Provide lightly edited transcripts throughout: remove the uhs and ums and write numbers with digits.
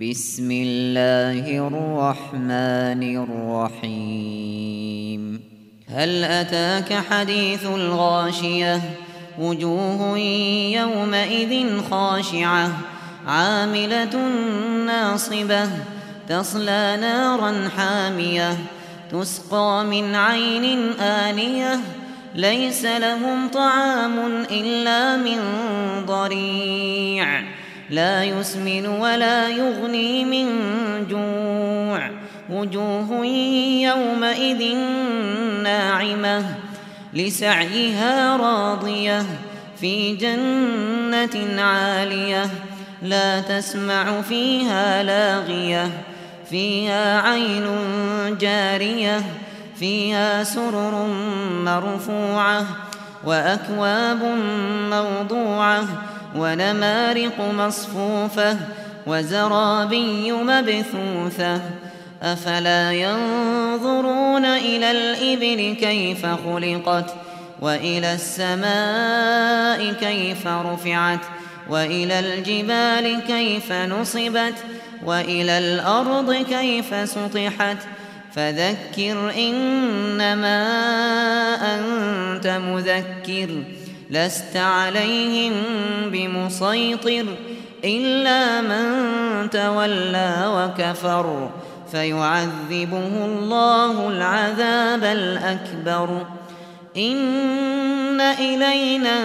بسم الله الرحمن الرحيم هل أتاك حديث الغاشية وجوه يومئذ خاشعة عاملة ناصبة تصلى نارا حامية تسقى من عين آنية ليس لهم طعام إلا من ضريع لا يسمن ولا يغني من جوع وجوه يومئذ ناعمة لسعيها راضية في جنة عالية لا تسمع فيها لاغية فيها عين جارية فيها سرر مرفوعة وأكواب موضوعة ونمارق مصفوفة وزرابي مبثوثة أفلا ينظرون إلى الإبل كيف خلقت وإلى السماء كيف رفعت وإلى الجبال كيف نصبت وإلى الأرض كيف سطحت فذكر إنما أنت مذكر لست عليهم بمسيطر إلا من تولى وكفر فيعذبه الله العذاب الأكبر إن إلينا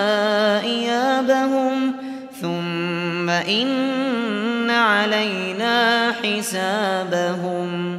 إيابهم ثم إن علينا حسابهم